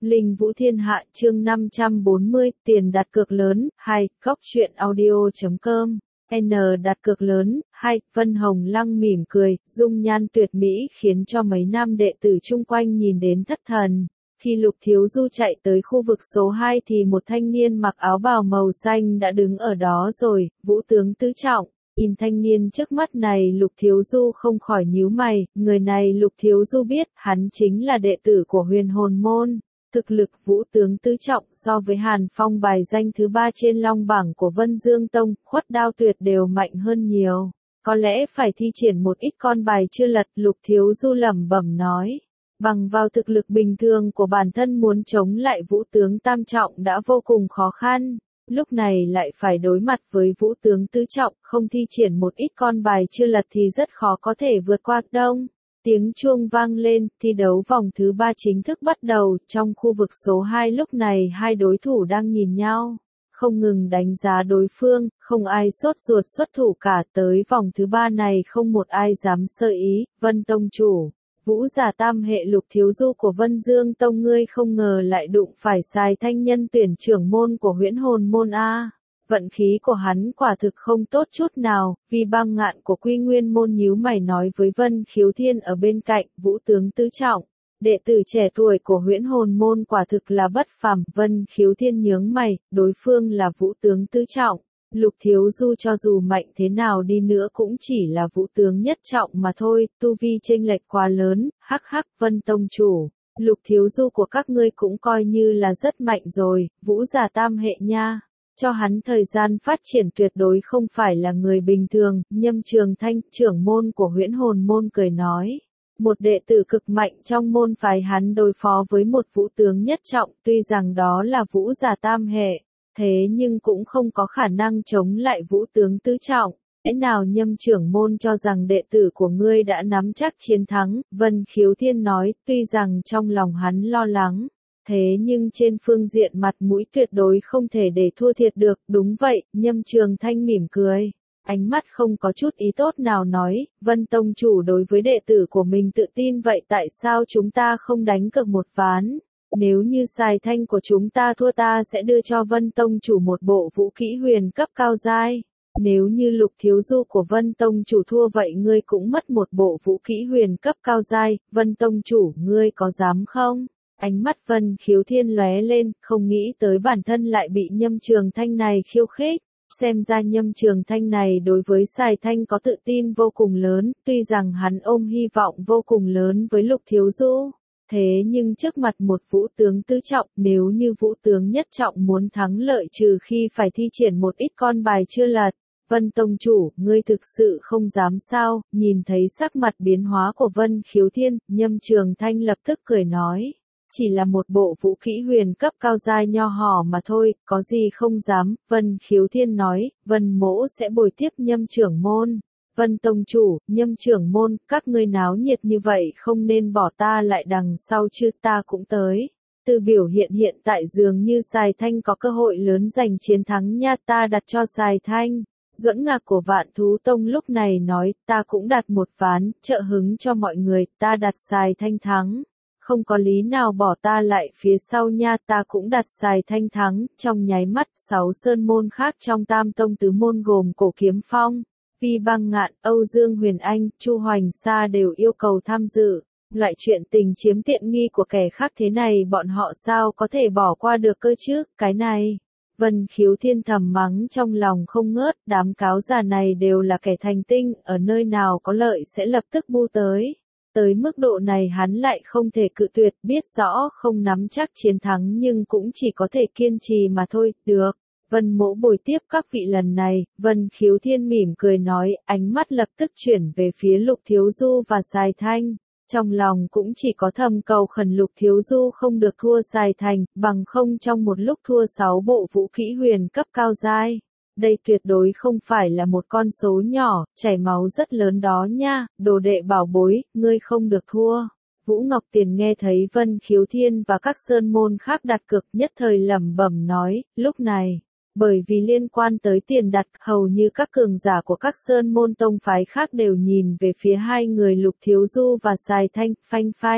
Linh Vũ Thiên Hạ chương 540, tiền đặt cược lớn, 2, góc truyện audio.com, N đặt cược lớn, 2, Vân Hồng Lăng mỉm cười, dung nhan tuyệt mỹ khiến cho mấy nam đệ tử chung quanh nhìn đến thất thần. Khi Lục Thiếu Du chạy tới khu vực số 2 thì một thanh niên mặc áo bào màu xanh đã đứng ở đó rồi, Vũ tướng tứ trọng. Nhìn thanh niên trước mắt này Lục Thiếu Du không khỏi nhíu mày, người này Lục Thiếu Du biết, hắn chính là đệ tử của Huyền Hồn Môn. Thực lực Vũ tướng tứ trọng so với Hàn Phong bài danh thứ 3 trên long bảng của Vân Dương Tông, Khuất Đao Tuyệt đều mạnh hơn nhiều. Có lẽ phải thi triển một ít con bài chưa lật, Lục Thiếu Du lẩm bẩm nói. Bằng vào thực lực bình thường của bản thân muốn chống lại Vũ tướng tam trọng đã vô cùng khó khăn. Lúc này lại phải đối mặt với Vũ tướng tứ trọng, không thi triển một ít con bài chưa lật thì rất khó có thể vượt qua. Đông. Tiếng chuông vang lên, thi đấu vòng thứ 3 chính thức bắt đầu, trong khu vực số 2 lúc này hai đối thủ đang nhìn nhau, không ngừng đánh giá đối phương, không ai sốt ruột xuất thủ cả. Tới vòng thứ 3 này không một ai dám sơ ý. Vân Tông chủ, Vũ giả tam hệ Lục Thiếu Du của Vân Dương Tông, ngươi không ngờ lại đụng phải Sài Thanh nhân tuyển trưởng môn của Huyễn Hồn Môn a. Vận khí của hắn quả thực không tốt chút nào. Vì Băng Ngạn của Quy Nguyên Môn nhíu mày nói với Vân Khiếu Thiên ở bên cạnh, Vũ tướng tứ trọng, đệ tử trẻ tuổi của Huyễn Hồn Môn quả thực là bất phàm. Vân Khiếu Thiên nhướng mày, đối phương là Vũ tướng tứ trọng. Lục Thiếu Du cho dù mạnh thế nào đi nữa cũng chỉ là Vũ tướng nhất trọng mà thôi, tu vi chênh lệch quá lớn. Hắc hắc, Vân Tông chủ, Lục Thiếu Du của các ngươi cũng coi như là rất mạnh rồi, Vũ giả tam hệ nha. Cho hắn thời gian phát triển tuyệt đối không phải là người bình thường. Nhâm Trường Thanh, trưởng môn của Huyễn Hồn Môn cười nói. Một đệ tử cực mạnh trong môn phái hắn đối phó với một vũ tướng nhất trọng, tuy rằng đó là vũ giả tam hệ, thế nhưng cũng không có khả năng chống lại vũ tướng tứ trọng. Lẽ nào Nhâm trưởng môn cho rằng đệ tử của ngươi đã nắm chắc chiến thắng? Vân Khiếu Thiên nói, tuy rằng trong lòng hắn lo lắng. Thế nhưng trên phương diện mặt mũi tuyệt đối không thể để thua thiệt được. Đúng vậy, Nhâm Trường Thanh mỉm cười, ánh mắt không có chút ý tốt nào nói, Vân Tông chủ đối với đệ tử của mình tự tin vậy tại sao chúng ta không đánh cược một ván? Nếu như Sài Thanh của chúng ta thua ta sẽ đưa cho Vân Tông chủ một bộ vũ kỹ huyền cấp cao giai. Nếu như Lục Thiếu Du của Vân Tông chủ thua vậy ngươi cũng mất một bộ vũ kỹ huyền cấp cao giai. Vân Tông chủ, ngươi có dám không? Ánh mắt Vân Khiếu Thiên lóe lên, không nghĩ tới bản thân lại bị Nhâm Trường Thanh này khiêu khích. Xem ra Nhâm Trường Thanh này đối với Sài Thanh có tự tin vô cùng lớn, tuy rằng hắn ôm hy vọng vô cùng lớn với Lục Thiếu Du. Thế nhưng trước mặt một vũ tướng tứ trọng, nếu như vũ tướng nhất trọng muốn thắng lợi trừ khi phải thi triển một ít con bài chưa lật. Vân Tông chủ, ngươi thực sự không dám sao? Nhìn thấy sắc mặt biến hóa của Vân Khiếu Thiên, Nhâm Trường Thanh lập tức cười nói. Chỉ là một bộ vũ kỹ huyền cấp cao giai nho nhỏ mà thôi, có gì không dám. Vân Khiếu Thiên nói, Vân mỗ sẽ bồi tiếp Nhâm trưởng môn. Vân Tông chủ, Nhâm trưởng môn, các ngươi náo nhiệt như vậy không nên bỏ ta lại đằng sau chứ, ta cũng tới. Từ biểu hiện hiện tại dường như Sài Thanh có cơ hội lớn giành chiến thắng nha, ta đặt cho Sài Thanh. Duẫn Ngạc của Vạn Thú Tông lúc này nói, ta cũng đặt một ván, trợ hứng cho mọi người, ta đặt Sài Thanh thắng. Không có lý nào bỏ ta lại phía sau nha, ta cũng đặt Sài Thanh thắng. Trong nháy mắt, 6 sơn môn khác trong Tam Tông tứ môn gồm Cổ Kiếm Phong, Vi Băng Ngạn, Âu Dương Huyền Anh, Chu Hoành Sa đều yêu cầu tham dự. Loại chuyện tình chiếm tiện nghi của kẻ khác thế này bọn họ sao có thể bỏ qua được cơ chứ, cái này. Vân Khiếu Thiên thầm mắng trong lòng không ngớt, đám cáo già này đều là kẻ thành tinh, ở nơi nào có lợi sẽ lập tức bu tới. Tới mức độ này hắn lại không thể cự tuyệt, biết rõ không nắm chắc chiến thắng nhưng cũng chỉ có thể kiên trì mà thôi. Được, Vân mỗ bồi tiếp các vị lần này. Vân Khiếu Thiên mỉm cười nói, ánh mắt lập tức chuyển về phía Lục Thiếu Du và Sài Thanh. Trong lòng cũng chỉ có thầm cầu khẩn Lục Thiếu Du không được thua Sài Thành, bằng không trong một lúc thua 6 bộ vũ kỹ huyền cấp cao giai. Đây tuyệt đối không phải là một con số nhỏ, chảy máu rất lớn đó nha, đồ đệ bảo bối, ngươi không được thua. Vũ Ngọc Tiền nghe thấy Vân Khiếu Thiên và các sơn môn khác đặt cược nhất thời lẩm bẩm nói, lúc này, bởi vì liên quan tới tiền đặt, hầu như các cường giả của các sơn môn tông phái khác đều nhìn về phía hai người Lục Thiếu Du và Sài Thanh. Phanh phanh.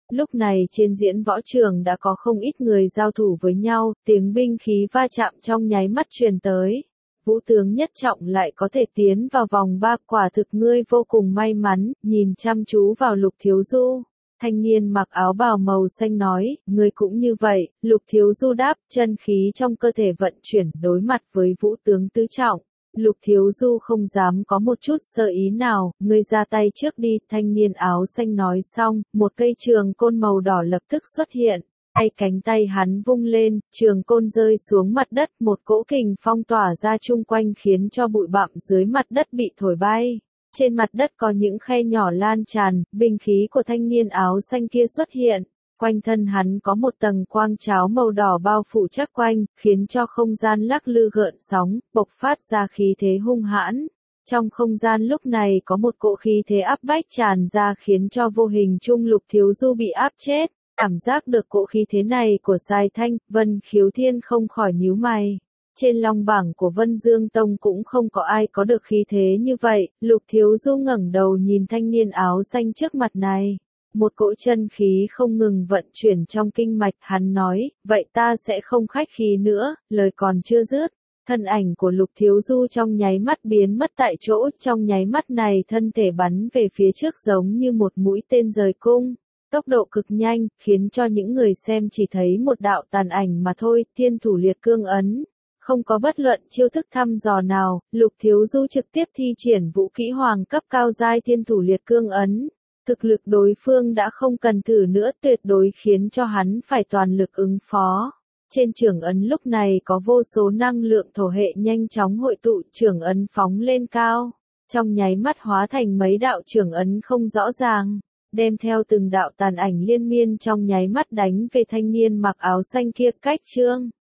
Lúc này trên diễn võ trường đã có không ít người giao thủ với nhau, tiếng binh khí va chạm trong nháy mắt truyền tới. Vũ tướng Nhất Trọng lại có thể tiến vào vòng 3, quả thực ngươi vô cùng may mắn, nhìn chăm chú vào Lục Thiếu Du. Thanh niên mặc áo bào màu xanh nói, ngươi cũng như vậy, Lục Thiếu Du đáp, chân khí trong cơ thể vận chuyển đối mặt với Vũ tướng tứ trọng. Lục Thiếu Du không dám có một chút sơ ý nào, ngươi ra tay trước đi, thanh niên áo xanh nói xong, một cây trường côn màu đỏ lập tức xuất hiện. Hai cánh tay hắn vung lên, trường côn rơi xuống mặt đất, một cỗ kình phong tỏa ra chung quanh khiến cho bụi bặm dưới mặt đất bị thổi bay. Trên mặt đất có những khe nhỏ lan tràn, binh khí của thanh niên áo xanh kia xuất hiện. Quanh thân hắn có một tầng quang cháo màu đỏ bao phủ chắc quanh, khiến cho không gian lắc lư gợn sóng, bộc phát ra khí thế hung hãn. Trong không gian lúc này có một cỗ khí thế áp bách tràn ra khiến cho vô hình chung Lục Thiếu Du bị áp chết. Cảm giác được cỗ khí thế này của Sai Thanh, Vân Khiếu Thiên không khỏi nhíu mày. Trên long bảng của Vân Dương Tông cũng không có ai có được khí thế như vậy, Lục Thiếu Du ngẩng đầu nhìn thanh niên áo xanh trước mặt này. Một cỗ chân khí không ngừng vận chuyển trong kinh mạch, hắn nói, vậy ta sẽ không khách khí nữa, lời còn chưa dứt. Thân ảnh của Lục Thiếu Du trong nháy mắt biến mất tại chỗ, trong nháy mắt này thân thể bắn về phía trước giống như một mũi tên rời cung. Tốc độ cực nhanh, khiến cho những người xem chỉ thấy một đạo tàn ảnh mà thôi, Thiên Thủ Liệt Cương Ấn. Không có bất luận chiêu thức thăm dò nào, Lục Thiếu Du trực tiếp thi triển vũ kỹ hoàng cấp cao giai Thiên Thủ Liệt Cương Ấn. Thực lực đối phương đã không cần thử nữa, tuyệt đối khiến cho hắn phải toàn lực ứng phó. Trên trường ấn lúc này có vô số năng lượng thổ hệ nhanh chóng hội tụ, trường ấn phóng lên cao. Trong nháy mắt hóa thành mấy đạo trường ấn không rõ ràng, đem theo từng đạo tàn ảnh liên miên trong nháy mắt đánh về thanh niên mặc áo xanh kia. Cách chương